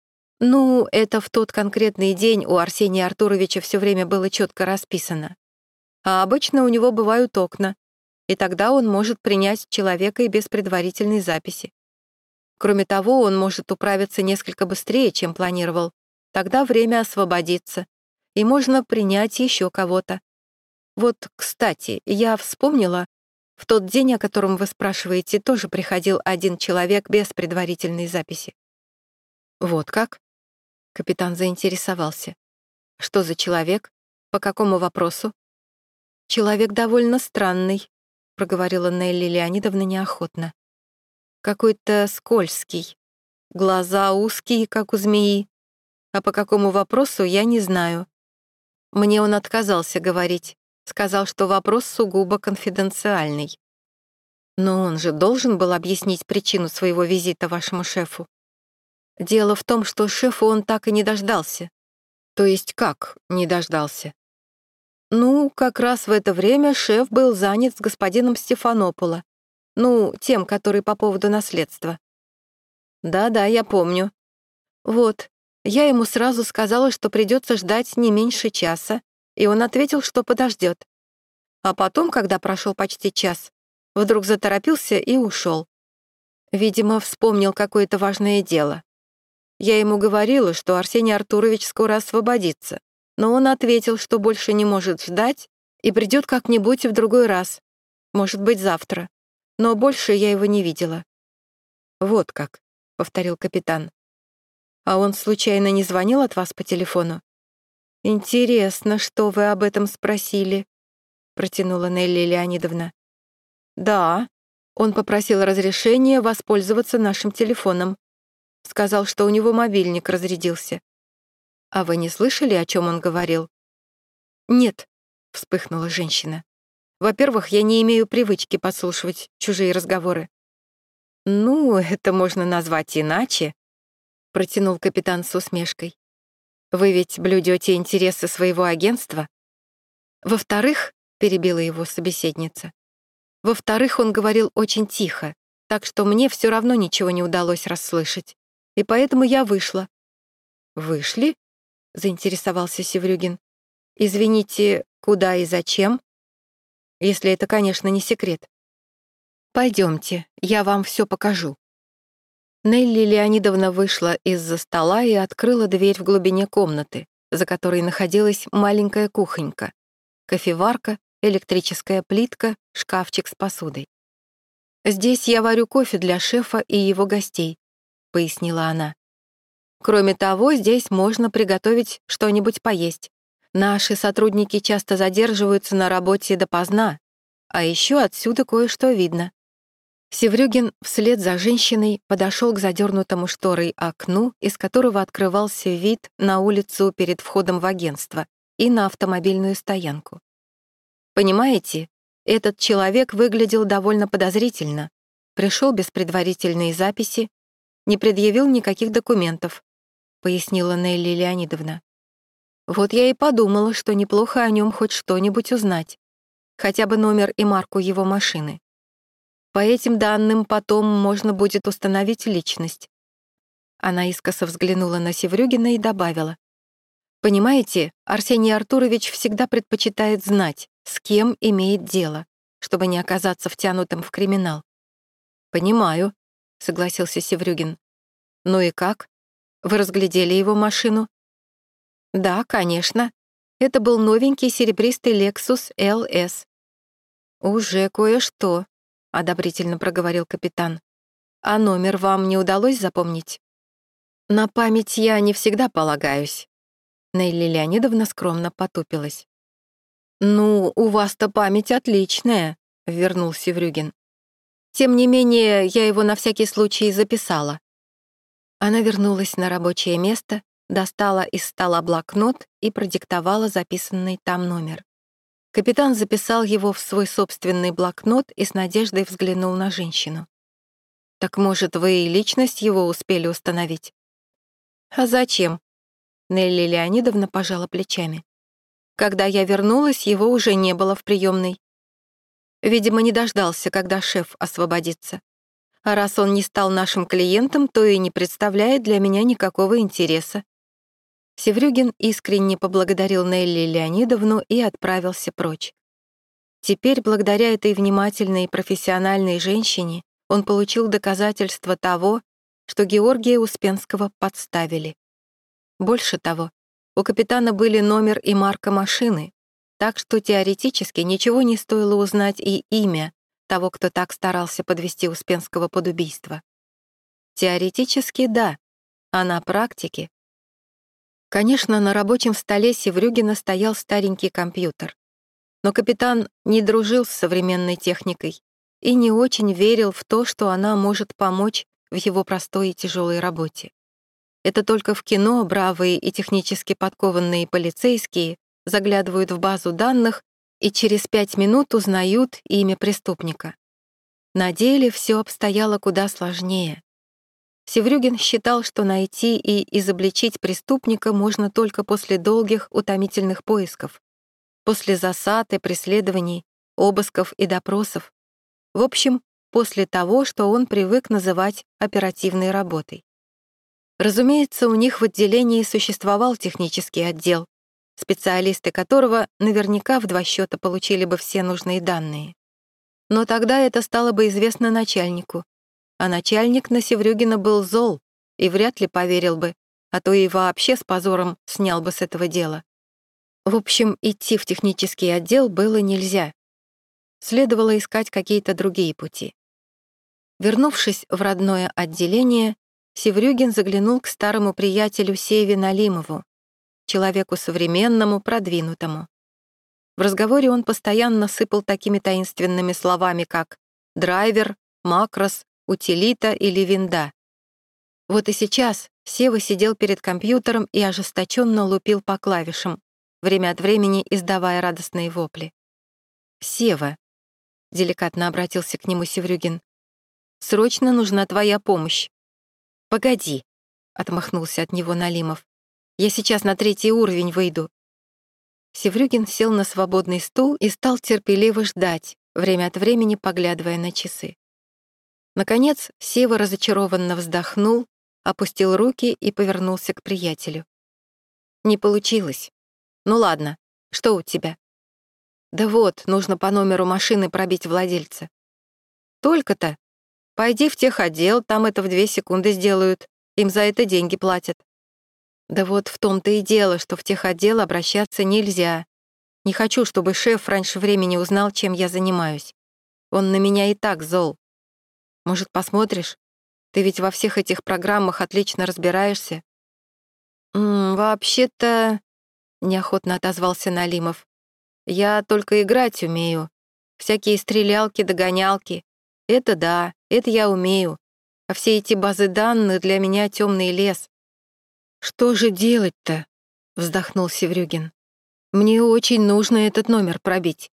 «Ну, это в тот конкретный день у Арсения Артуровича все время было четко расписано. А обычно у него бывают окна, и тогда он может принять человека и без предварительной записи. Кроме того, он может управиться несколько быстрее, чем планировал. Тогда время освободится, и можно принять еще кого-то. Вот, кстати, я вспомнила, в тот день, о котором вы спрашиваете, тоже приходил один человек без предварительной записи». «Вот как?» Капитан заинтересовался. «Что за человек? По какому вопросу?» «Человек довольно странный», — проговорила Нелли Леонидовна неохотно. «Какой-то скользкий. Глаза узкие, как у змеи. А по какому вопросу, я не знаю. Мне он отказался говорить. Сказал, что вопрос сугубо конфиденциальный. Но он же должен был объяснить причину своего визита вашему шефу. Дело в том, что шефу он так и не дождался». «То есть как не дождался?» «Ну, как раз в это время шеф был занят с господином Стефанополо. Ну, тем, который по поводу наследства». «Да-да, я помню. Вот, я ему сразу сказала, что придется ждать не меньше часа, и он ответил, что подождет. А потом, когда прошел почти час, вдруг заторопился и ушел. Видимо, вспомнил какое-то важное дело. Я ему говорила, что Арсений Артурович скоро освободится, но он ответил, что больше не может ждать и придет как-нибудь в другой раз, может быть, завтра. Но больше я его не видела». «Вот как», — повторил капитан. «А он случайно не звонил от вас по телефону?» «Интересно, что вы об этом спросили», — протянула Нелли Леонидовна. «Да, он попросил разрешения воспользоваться нашим телефоном. Сказал, что у него мобильник разрядился. А вы не слышали, о чем он говорил?» «Нет», — вспыхнула женщина. «Во-первых, я не имею привычки подслушивать чужие разговоры». «Ну, это можно назвать иначе», — протянул капитан с усмешкой. «Вы ведь блюдете интересы своего агентства?» «Во-вторых», — перебила его собеседница, «во-вторых, он говорил очень тихо, так что мне все равно ничего не удалось расслышать. И поэтому я вышла». «Вышли?» — заинтересовался Севрюгин. «Извините, куда и зачем? Если это, конечно, не секрет». «Пойдемте, я вам все покажу». Нелли Леонидовна вышла из-за стола и открыла дверь в глубине комнаты, за которой находилась маленькая кухонька, кофеварка, электрическая плитка, шкафчик с посудой. «Здесь я варю кофе для шефа и его гостей», — пояснила она. «Кроме того, здесь можно приготовить что-нибудь поесть. Наши сотрудники часто задерживаются на работе допоздна, а еще отсюда кое-что видно». Севрюгин вслед за женщиной подошел к задернутому шторой окну, из которого открывался вид на улицу перед входом в агентство и на автомобильную стоянку. «Понимаете, этот человек выглядел довольно подозрительно, пришел без предварительной записи, не предъявил никаких документов», — пояснила Нелли Леонидовна. «Вот я и подумала, что неплохо о нем хоть что-нибудь узнать, хотя бы номер и марку его машины. По этим данным потом можно будет установить личность». Она искоса взглянула на Севрюгина и добавила: «Понимаете, Арсений Артурович всегда предпочитает знать, с кем имеет дело, чтобы не оказаться втянутым в криминал. «Понимаю», — согласился Севрюгин. «Ну и как? Вы разглядели его машину?» «Да, конечно. Это был новенький серебристый Lexus эл эс». «Уже кое-что», — одобрительно проговорил капитан. «А номер вам не удалось запомнить?» «На память я не всегда полагаюсь». Нелли Леонидовна скромно потупилась. «Ну, у вас-то память отличная», — вернул Севрюгин. «Тем не менее, я его на всякий случай записала». Она вернулась на рабочее место, достала из стола блокнот и продиктовала записанный там номер. Капитан записал его в свой собственный блокнот и с надеждой взглянул на женщину. «Так, может, вы и личность его успели установить?» «А зачем?» Нелли Леонидовна пожала плечами. «Когда я вернулась, его уже не было в приемной. Видимо, не дождался, когда шеф освободится. А раз он не стал нашим клиентом, то и не представляет для меня никакого интереса». Севрюгин искренне поблагодарил Нелли Леонидовну и отправился прочь. Теперь, благодаря этой внимательной и профессиональной женщине, он получил доказательство того, что Георгия Успенского подставили. Больше того, у капитана были номер и марка машины, так что теоретически ничего не стоило узнать и имя того, кто так старался подвести Успенского под убийство. Теоретически — да, а на практике... Конечно, на рабочем столе Севрюгина стоял старенький компьютер. Но капитан не дружил с современной техникой и не очень верил в то, что она может помочь в его простой и тяжелой работе. Это только в кино бравые и технически подкованные полицейские заглядывают в базу данных и через пять минут узнают имя преступника. На деле все обстояло куда сложнее. Севрюгин считал, что найти и изобличить преступника можно только после долгих утомительных поисков, после засад и преследований, обысков и допросов. В общем, после того, что он привык называть оперативной работой. Разумеется, у них в отделении существовал технический отдел, специалисты которого наверняка в два счета получили бы все нужные данные. Но тогда это стало бы известно начальнику, а начальник на Севрюгина был зол и вряд ли поверил бы, а то и вообще с позором снял бы с этого дела. В общем, идти в технический отдел было нельзя. Следовало искать какие-то другие пути. Вернувшись в родное отделение, Севрюгин заглянул к старому приятелю Севе Налимову, человеку современному, продвинутому. В разговоре он постоянно сыпал такими таинственными словами, как «драйвер», «макрос», «утилита» или «винда». Вот и сейчас Сева сидел перед компьютером и ожесточенно лупил по клавишам, время от времени издавая радостные вопли. «Сева», — деликатно обратился к нему Севрюгин, — «срочно нужна твоя помощь». «Погоди», — отмахнулся от него Налимов, — «я сейчас на третий уровень выйду». Севрюгин сел на свободный стул и стал терпеливо ждать, время от времени поглядывая на часы. Наконец, Сева разочарованно вздохнул, опустил руки и повернулся к приятелю. «Не получилось. Ну ладно, что у тебя?» «Да вот, нужно по номеру машины пробить владельца». «Только-то? Пойди в техотдел, там это в две секунды сделают. Им за это деньги платят». «Да вот в том-то и дело, что в техотдел обращаться нельзя. Не хочу, чтобы шеф раньше времени узнал, чем я занимаюсь. Он на меня и так зол. Может, посмотришь? Ты ведь во всех этих программах отлично разбираешься». «М, «Вообще-то...» — неохотно отозвался Налимов. «Я только играть умею. Всякие стрелялки, догонялки. Это да, это я умею. А все эти базы данных для меня темный лес». «Что же делать-то?» — вздохнул Севрюгин. «Мне очень нужно этот номер пробить».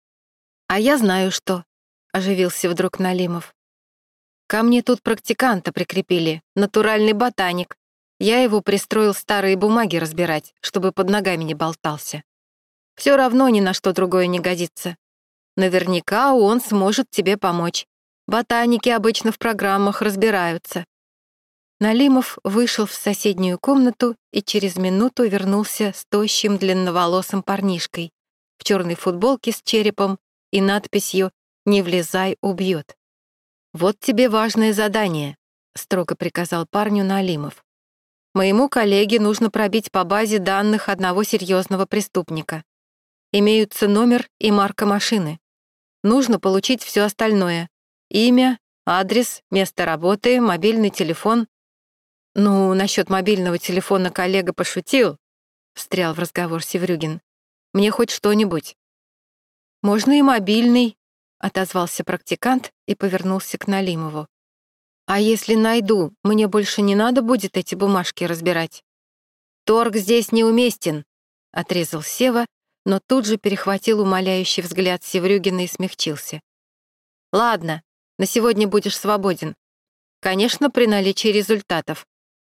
«А я знаю, что», — оживился вдруг Налимов. «Ко мне тут практиканта прикрепили, натуральный ботаник. Я его пристроил старые бумаги разбирать, чтобы под ногами не болтался. Все равно ни на что другое не годится. Наверняка он сможет тебе помочь. Ботаники обычно в программах разбираются». Налимов вышел в соседнюю комнату и через минуту вернулся с тощим длинноволосым парнишкой, в черной футболке с черепом и надписью «Не влезай, убьет». «Вот тебе важное задание», — строго приказал парню Налимов. «Моему коллеге нужно пробить по базе данных одного серьезного преступника. Имеются номер и марка машины. Нужно получить все остальное. Имя, адрес, место работы, мобильный телефон». «Ну, насчет мобильного телефона коллега пошутил», — встрял в разговор Севрюгин. «Мне хоть что-нибудь». «Можно и мобильный», — отозвался практикант и повернулся к Налимову. «А если найду, мне больше не надо будет эти бумажки разбирать?» «Торг здесь неуместен», — отрезал Сева, но тут же перехватил умоляющий взгляд Севрюгина и смягчился. «Ладно, на сегодня будешь свободен. Конечно, при наличии результатов.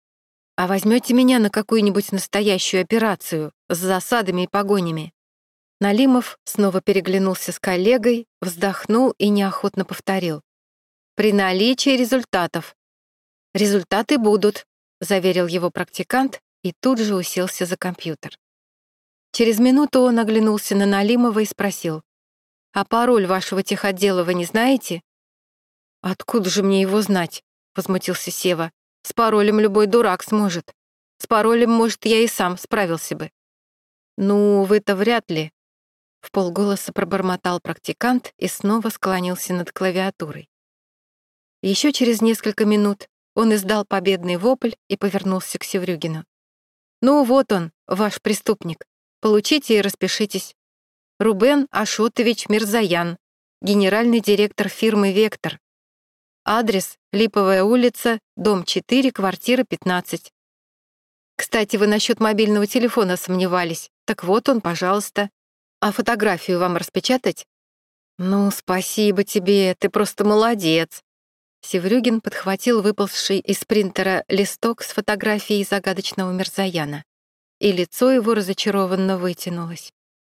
А возьмете меня на какую-нибудь настоящую операцию с засадами и погонями?» Налимов снова переглянулся с коллегой, вздохнул и неохотно повторил. «При наличии результатов». «Результаты будут», — заверил его практикант и тут же уселся за компьютер. Через минуту он оглянулся на Налимова и спросил. «А пароль вашего техотдела вы не знаете?» «Откуда же мне его знать?» — возмутился Сева. «С паролем любой дурак сможет. С паролем, может, я и сам справился бы». «Ну, вы-то вряд ли», — вполголоса пробормотал практикант и снова склонился над клавиатурой. Еще через несколько минут он издал победный вопль и повернулся к Севрюгину. «Ну вот он, ваш преступник. Получите и распишитесь. Рубен Ашотович Мирзоян, генеральный директор фирмы «Вектор». Адрес — Липовая улица, дом четыре, квартира пятнадцать. Кстати, вы насчет мобильного телефона сомневались. Так вот он, пожалуйста. А фотографию вам распечатать?» «Ну, спасибо тебе, ты просто молодец». Севрюгин подхватил выползший из принтера листок с фотографией загадочного Мирзояна, и лицо его разочарованно вытянулось.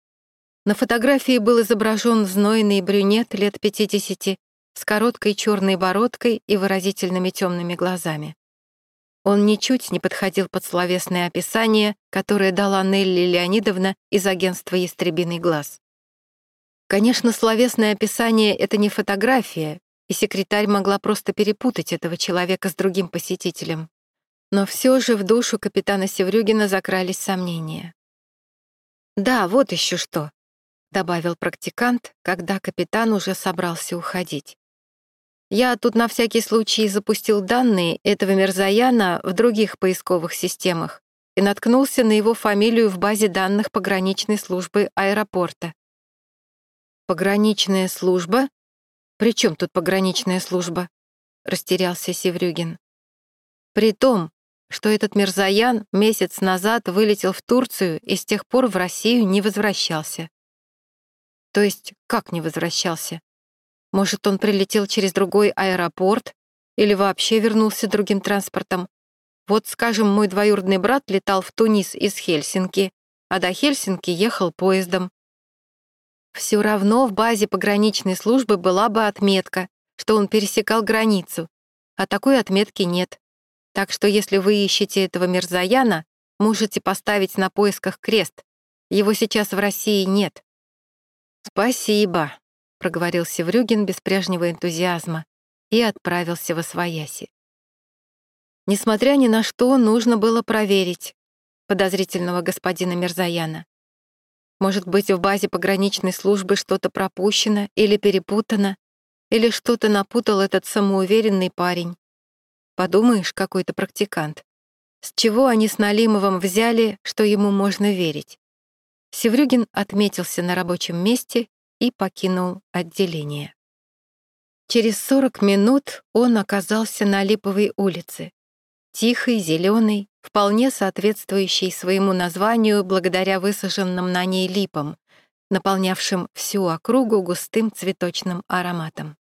На фотографии был изображен знойный брюнет лет пятидесяти с короткой черной бородкой и выразительными темными глазами. Он ничуть не подходил под словесное описание, которое дала Нелли Леонидовна из агентства «Ястребиный глаз». Конечно, словесное описание — это не фотография, и секретарь могла просто перепутать этого человека с другим посетителем. Но все же в душу капитана Севрюгина закрались сомнения. «Да, вот еще что», — добавил практикант, когда капитан уже собрался уходить. «Я тут на всякий случай запустил данные этого Мирзояна в других поисковых системах и наткнулся на его фамилию в базе данных пограничной службы аэропорта». «Пограничная служба? При чем тут пограничная служба?» — растерялся Севрюгин. «При том, что этот Мирзоян месяц назад вылетел в Турцию и с тех пор в Россию не возвращался». «То есть как не возвращался? Может, он прилетел через другой аэропорт или вообще вернулся другим транспортом? Вот, скажем, мой двоюродный брат летал в Тунис из Хельсинки, а до Хельсинки ехал поездом. Все равно в базе пограничной службы была бы отметка, что он пересекал границу, а такой отметки нет. Так что если вы ищете этого Мирзояна, можете поставить на поисках крест. Его сейчас в России нет». «Спасибо», — проговорил Севрюгин без прежнего энтузиазма и отправился восвояси. Несмотря ни на что, нужно было проверить подозрительного господина Мирзояна. Может быть, в базе пограничной службы что-то пропущено или перепутано, или что-то напутал этот самоуверенный парень. Подумаешь, какой-то практикант. С чего они с Налимовым взяли, что ему можно верить? Севрюгин отметился на рабочем месте и покинул отделение. Через сорок минут он оказался на Липовой улице, тихой, зеленой, вполне соответствующей своему названию благодаря высаженным на ней липам, наполнявшим всю округу густым цветочным ароматом.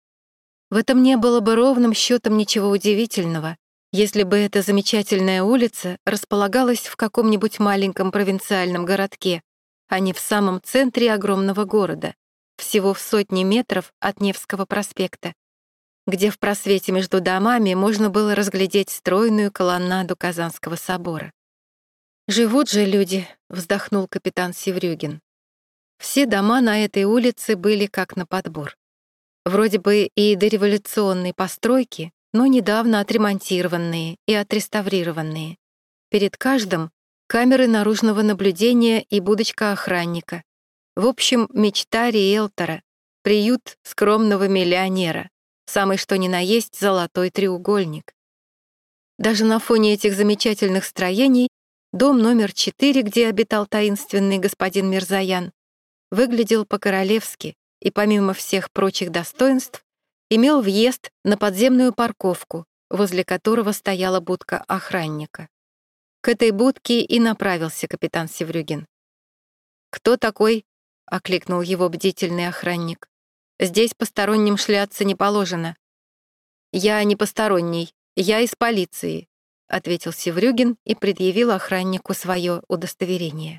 В этом не было бы ровным счетом ничего удивительного, если бы эта замечательная улица располагалась в каком-нибудь маленьком провинциальном городке, а не в самом центре огромного города, всего в сотни метров от Невского проспекта, где в просвете между домами можно было разглядеть стройную колоннаду Казанского собора. «Живут же люди», — вздохнул капитан Севрюгин. Все дома на этой улице были как на подбор. Вроде бы и дореволюционные постройки, но недавно отремонтированные и отреставрированные. Перед каждым — камеры наружного наблюдения и будочка охранника. В общем, мечта риэлтора, приют скромного миллионера, самый что ни на есть золотой треугольник. Даже на фоне этих замечательных строений дом номер четыре, где обитал таинственный господин Мирзоян, выглядел по-королевски и, помимо всех прочих достоинств, имел въезд на подземную парковку, возле которого стояла будка охранника. К этой будке и направился капитан Севрюгин. «Кто такой?» — окликнул его бдительный охранник. «Здесь посторонним шляться не положено». «Я не посторонний, я из полиции», — ответил Севрюгин и предъявил охраннику свое удостоверение.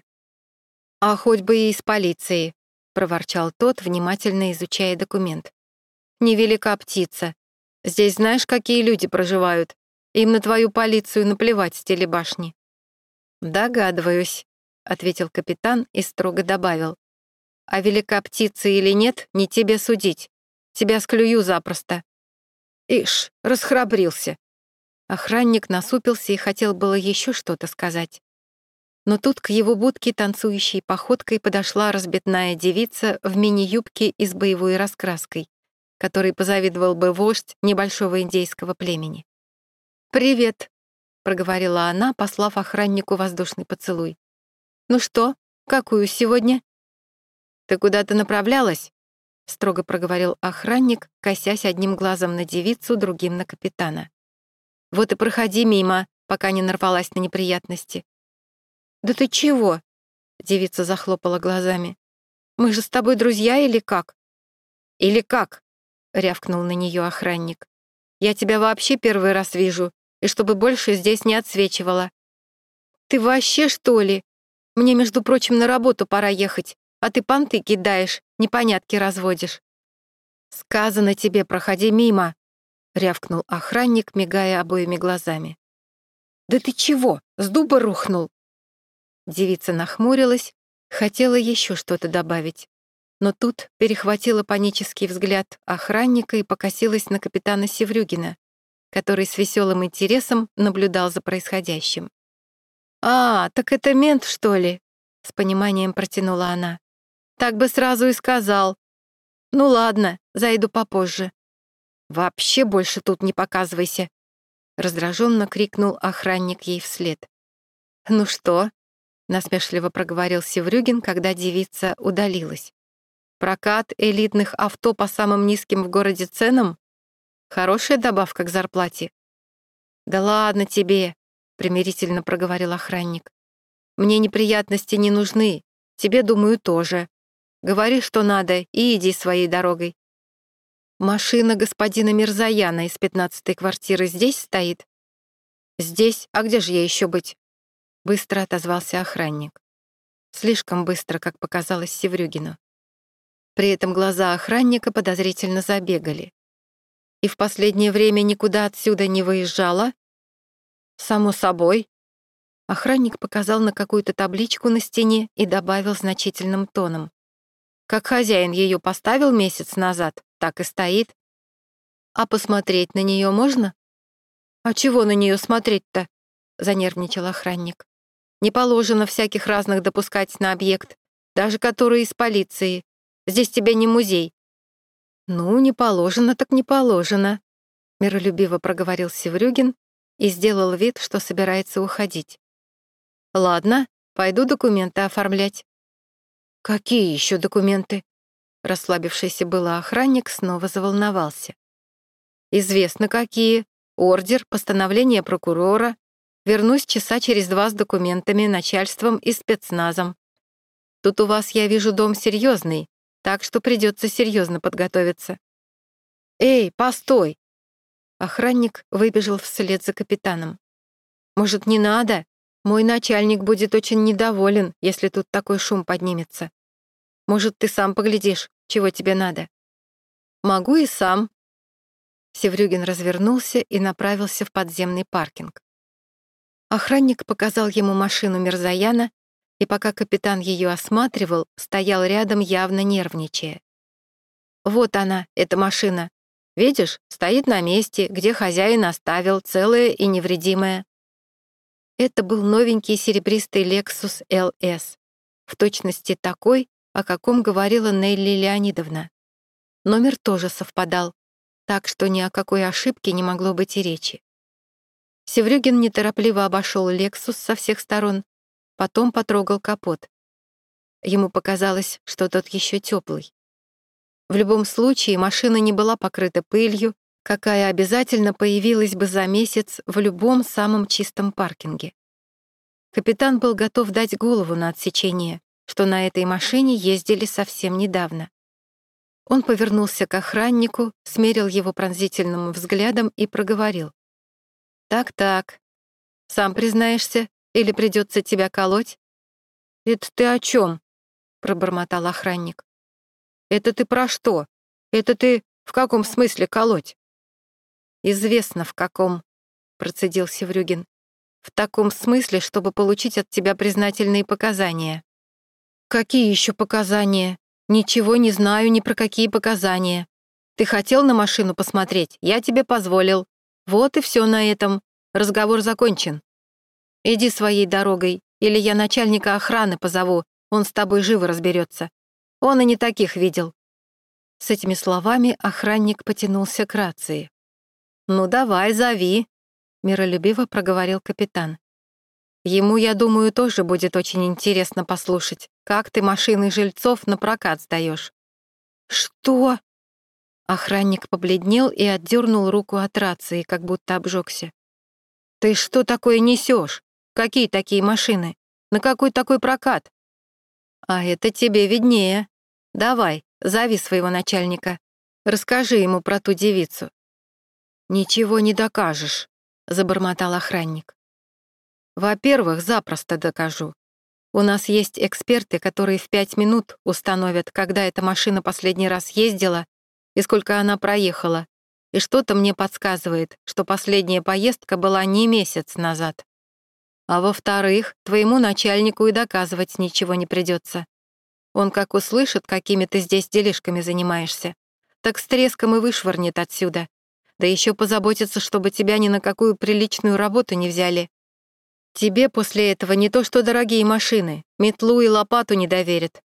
«А хоть бы и из полиции», — проворчал тот, внимательно изучая документ. «Невелика птица. Здесь знаешь, какие люди проживают? Им на твою полицию наплевать с телебашни». «Догадываюсь», — ответил капитан и строго добавил. «А велика птица или нет, не тебе судить. Тебя склюю запросто». «Ишь, расхрабрился». Охранник насупился и хотел было еще что-то сказать. Но тут к его будке танцующей походкой подошла разбитная девица в мини-юбке и с боевой раскраской, которой позавидовал бы вождь небольшого индейского племени. «Привет», — проговорила она, послав охраннику воздушный поцелуй. «Ну что, какую сегодня?» «Ты куда-то направлялась?» — строго проговорил охранник, косясь одним глазом на девицу, другим на капитана. «Вот и проходи мимо, пока не нарвалась на неприятности». «Да ты чего?» — девица захлопала глазами. «Мы же с тобой друзья или как?» «Или как?» — рявкнул на нее охранник. «Я тебя вообще первый раз вижу, и чтобы больше здесь не отсвечивала». «Ты вообще, что ли? Мне, между прочим, на работу пора ехать, а ты понты кидаешь, непонятки разводишь». «Сказано тебе, проходи мимо», — рявкнул охранник, мигая обоими глазами. «Да ты чего, с дуба рухнул?» Девица нахмурилась, хотела еще что-то добавить, но тут перехватила панический взгляд охранника и покосилась на капитана Севрюгина, который с веселым интересом наблюдал за происходящим. «А, так это мент, что ли?» — с пониманием протянула она. «Так бы сразу и сказал. Ну ладно, зайду попозже». «Вообще больше тут не показывайся!» — раздраженно крикнул охранник ей вслед. «Ну что?» — насмешливо проговорил Севрюгин, когда девица удалилась. «Прокат элитных авто по самым низким в городе ценам? Хорошая добавка к зарплате?» «Да ладно тебе», — примирительно проговорил охранник. «Мне неприятности не нужны, тебе, думаю, тоже. Говори, что надо, и иди своей дорогой». «Машина господина Мирзояна из пятнадцатой квартиры здесь стоит?» «Здесь? А где же я еще быть?» Быстро отозвался охранник. Слишком быстро, как показалось Севрюгину. При этом глаза охранника подозрительно забегали. «И в последнее время никуда отсюда не выезжала?» «Само собой». Охранник показал на какую-то табличку на стене и добавил значительным тоном. «Как хозяин ее поставил месяц назад, так и стоит. А посмотреть на нее можно?» «А чего на нее смотреть-то?» — занервничал охранник. «Не положено всяких разных допускать на объект, даже которые из полиции. Здесь тебе не музей». «Ну, не положено, так не положено», — миролюбиво проговорил Севрюгин и сделал вид, что собирается уходить. «Ладно, пойду документы оформлять». «Какие еще документы?» Расслабившийся было охранник снова заволновался. «Известно какие. Ордер, постановление прокурора. Вернусь часа через два с документами, начальством и спецназом. Тут у вас, я вижу, дом серьезный, так что придется серьезно подготовиться». «Эй, постой!» Охранник выбежал вслед за капитаном. «Может, не надо? Мой начальник будет очень недоволен, если тут такой шум поднимется. Может, ты сам поглядишь, чего тебе надо?» «Могу и сам». Севрюгин развернулся и направился в подземный паркинг. Охранник показал ему машину Мирзояна, и пока капитан ее осматривал, стоял рядом, явно нервничая. «Вот она, эта машина. Видишь, стоит на месте, где хозяин оставил, целая и невредимая». Это был новенький серебристый Lexus эл эс, в точности такой, о каком говорила Нелли Леонидовна. Номер тоже совпадал, так что ни о какой ошибке не могло быть и речи. Севрюгин неторопливо обошел «Лексус» со всех сторон, потом потрогал капот. Ему показалось, что тот еще теплый. В любом случае, машина не была покрыта пылью, какая обязательно появилась бы за месяц в любом самом чистом паркинге. Капитан был готов дать голову на отсечение, что на этой машине ездили совсем недавно. Он повернулся к охраннику, смерил его пронзительным взглядом и проговорил. «Так-так, сам признаешься, или придется тебя колоть?» «Это ты о чем?» — пробормотал охранник. «Это ты про что? Это ты в каком смысле колоть?» «Известно, в каком», — процедил Севрюгин. «В таком смысле, чтобы получить от тебя признательные показания». «Какие еще показания? Ничего не знаю ни про какие показания. Ты хотел на машину посмотреть? Я тебе позволил. Вот и все на этом. Разговор закончен. Иди своей дорогой, или я начальника охраны позову, он с тобой живо разберется. Он и не таких видел». С этими словами охранник потянулся к рации. «Ну давай, зови», — миролюбиво проговорил капитан. «Ему, я думаю, тоже будет очень интересно послушать, как ты машины жильцов на прокат сдаешь». «Что?» Охранник побледнел и отдернул руку от рации, как будто обжегся. «Ты что такое несешь? Какие такие машины? На какой такой прокат?» «А это тебе виднее. Давай, зови своего начальника. Расскажи ему про ту девицу». «Ничего не докажешь», — забормотал охранник. «Во-первых, запросто докажу. У нас есть эксперты, которые в пять минут установят, когда эта машина последний раз ездила и сколько она проехала, и что-то мне подсказывает, что последняя поездка была не месяц назад. А во-вторых, твоему начальнику и доказывать ничего не придется. Он как услышит, какими ты здесь делишками занимаешься, так с треском и вышвырнет отсюда. Да еще позаботится, чтобы тебя ни на какую приличную работу не взяли. Тебе после этого не то что дорогие машины, метлу и лопату не доверят».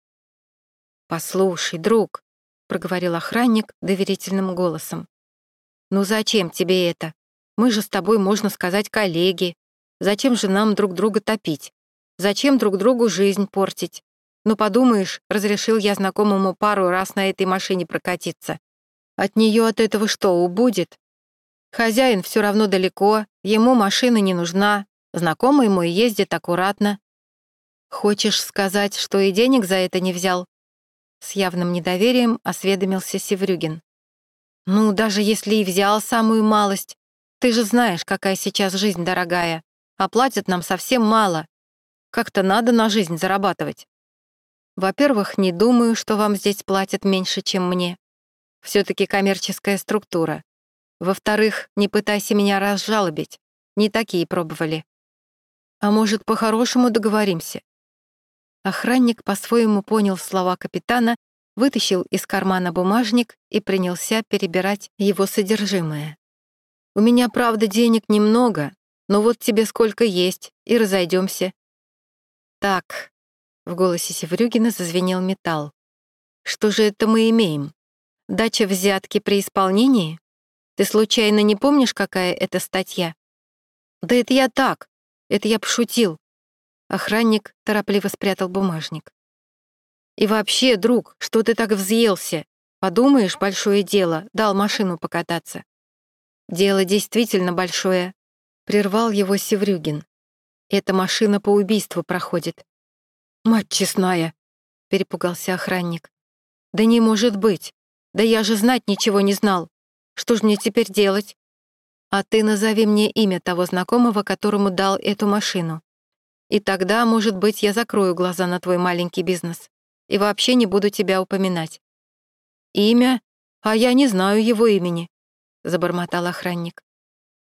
«Послушай, друг», — проговорил охранник доверительным голосом, «ну зачем тебе это? Мы же с тобой, можно сказать, коллеги. Зачем же нам друг друга топить? Зачем друг другу жизнь портить? Ну подумаешь, разрешил я знакомому пару раз на этой машине прокатиться. От нее от этого что, убудет? Хозяин все равно далеко, ему машина не нужна, знакомый мой ездит аккуратно. Хочешь сказать, что и денег за это не взял?» С явным недоверием осведомился Севрюгин. «Ну, даже если и взял самую малость, ты же знаешь, какая сейчас жизнь дорогая, а платят нам совсем мало. Как-то надо на жизнь зарабатывать. Во-первых, не думаю, что вам здесь платят меньше, чем мне. Все-таки коммерческая структура. Во-вторых, не пытайся меня разжалобить. Не такие пробовали. А может, по-хорошему договоримся?» Охранник по-своему понял слова капитана, вытащил из кармана бумажник и принялся перебирать его содержимое. «У меня, правда, денег немного, но вот тебе сколько есть, и разойдемся». «Так», — в голосе Севрюгина зазвенел металл. «Что же это мы имеем? Дача взятки при исполнении? Ты случайно не помнишь, какая это статья?» «Да это я так, это я пошутил». Охранник торопливо спрятал бумажник. «И вообще, друг, что ты так взъелся? Подумаешь, большое дело, дал машину покататься». «Дело действительно большое», — прервал его Севрюгин. «Эта машина по убийству проходит». «Мать честная», — перепугался охранник. «Да не может быть. Да я же знать ничего не знал. Что ж мне теперь делать?» «А ты назови мне имя того знакомого, которому дал эту машину. И тогда, может быть, я закрою глаза на твой маленький бизнес и вообще не буду тебя упоминать». «Имя? А я не знаю его имени», — забормотал охранник.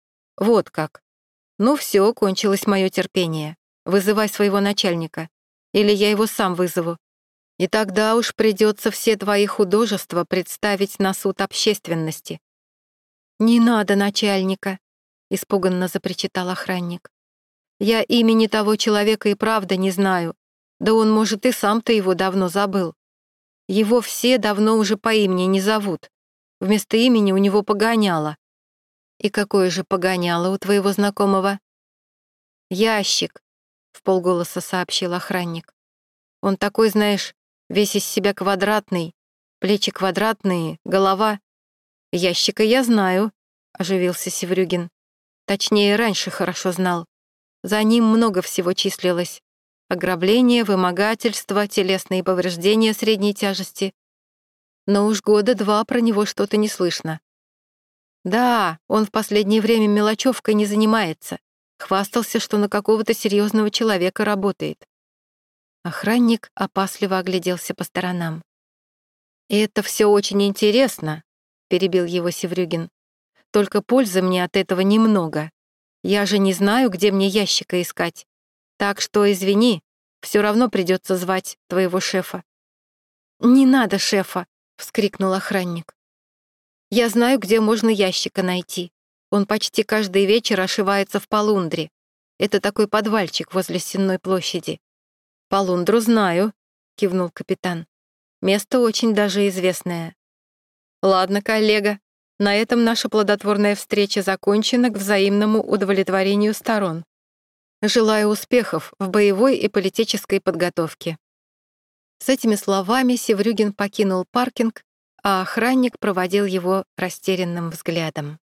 «Вот как. Ну все, кончилось мое терпение. Вызывай своего начальника. Или я его сам вызову. И тогда уж придется все твои художества представить на суд общественности». «Не надо начальника», — испуганно запричитал охранник. «Я имени того человека и правда не знаю. Да он, может, и сам-то его давно забыл. Его все давно уже по имени не зовут. Вместо имени у него погоняло». «И какое же погоняло у твоего знакомого?» «Ящик», — вполголоса сообщил охранник. «Он такой, знаешь, весь из себя квадратный, плечи квадратные, голова...» «Ящика я знаю», — оживился Севрюгин. «Точнее, раньше хорошо знал. За ним много всего числилось. Ограбление, вымогательство, телесные повреждения средней тяжести. Но уж года два про него что-то не слышно. Да, он в последнее время мелочевкой не занимается. Хвастался, что на какого-то серьезного человека работает». Охранник опасливо огляделся по сторонам. «Это все очень интересно», — перебил его Севрюгин. «Только пользы мне от этого немного. Я же не знаю, где мне ящика искать. Так что, извини, все равно придется звать твоего шефа». «Не надо шефа», — вскрикнул охранник. «Я знаю, где можно ящика найти. Он почти каждый вечер ошивается в Полундре. Это такой подвальчик возле Сенной площади». «Полундру знаю», — кивнул капитан. «Место очень даже известное». «Ладно, коллега, на этом наша плодотворная встреча закончена к взаимному удовлетворению сторон. Желаю успехов в боевой и политической подготовке». С этими словами Севрюгин покинул паркинг, а охранник проводил его растерянным взглядом.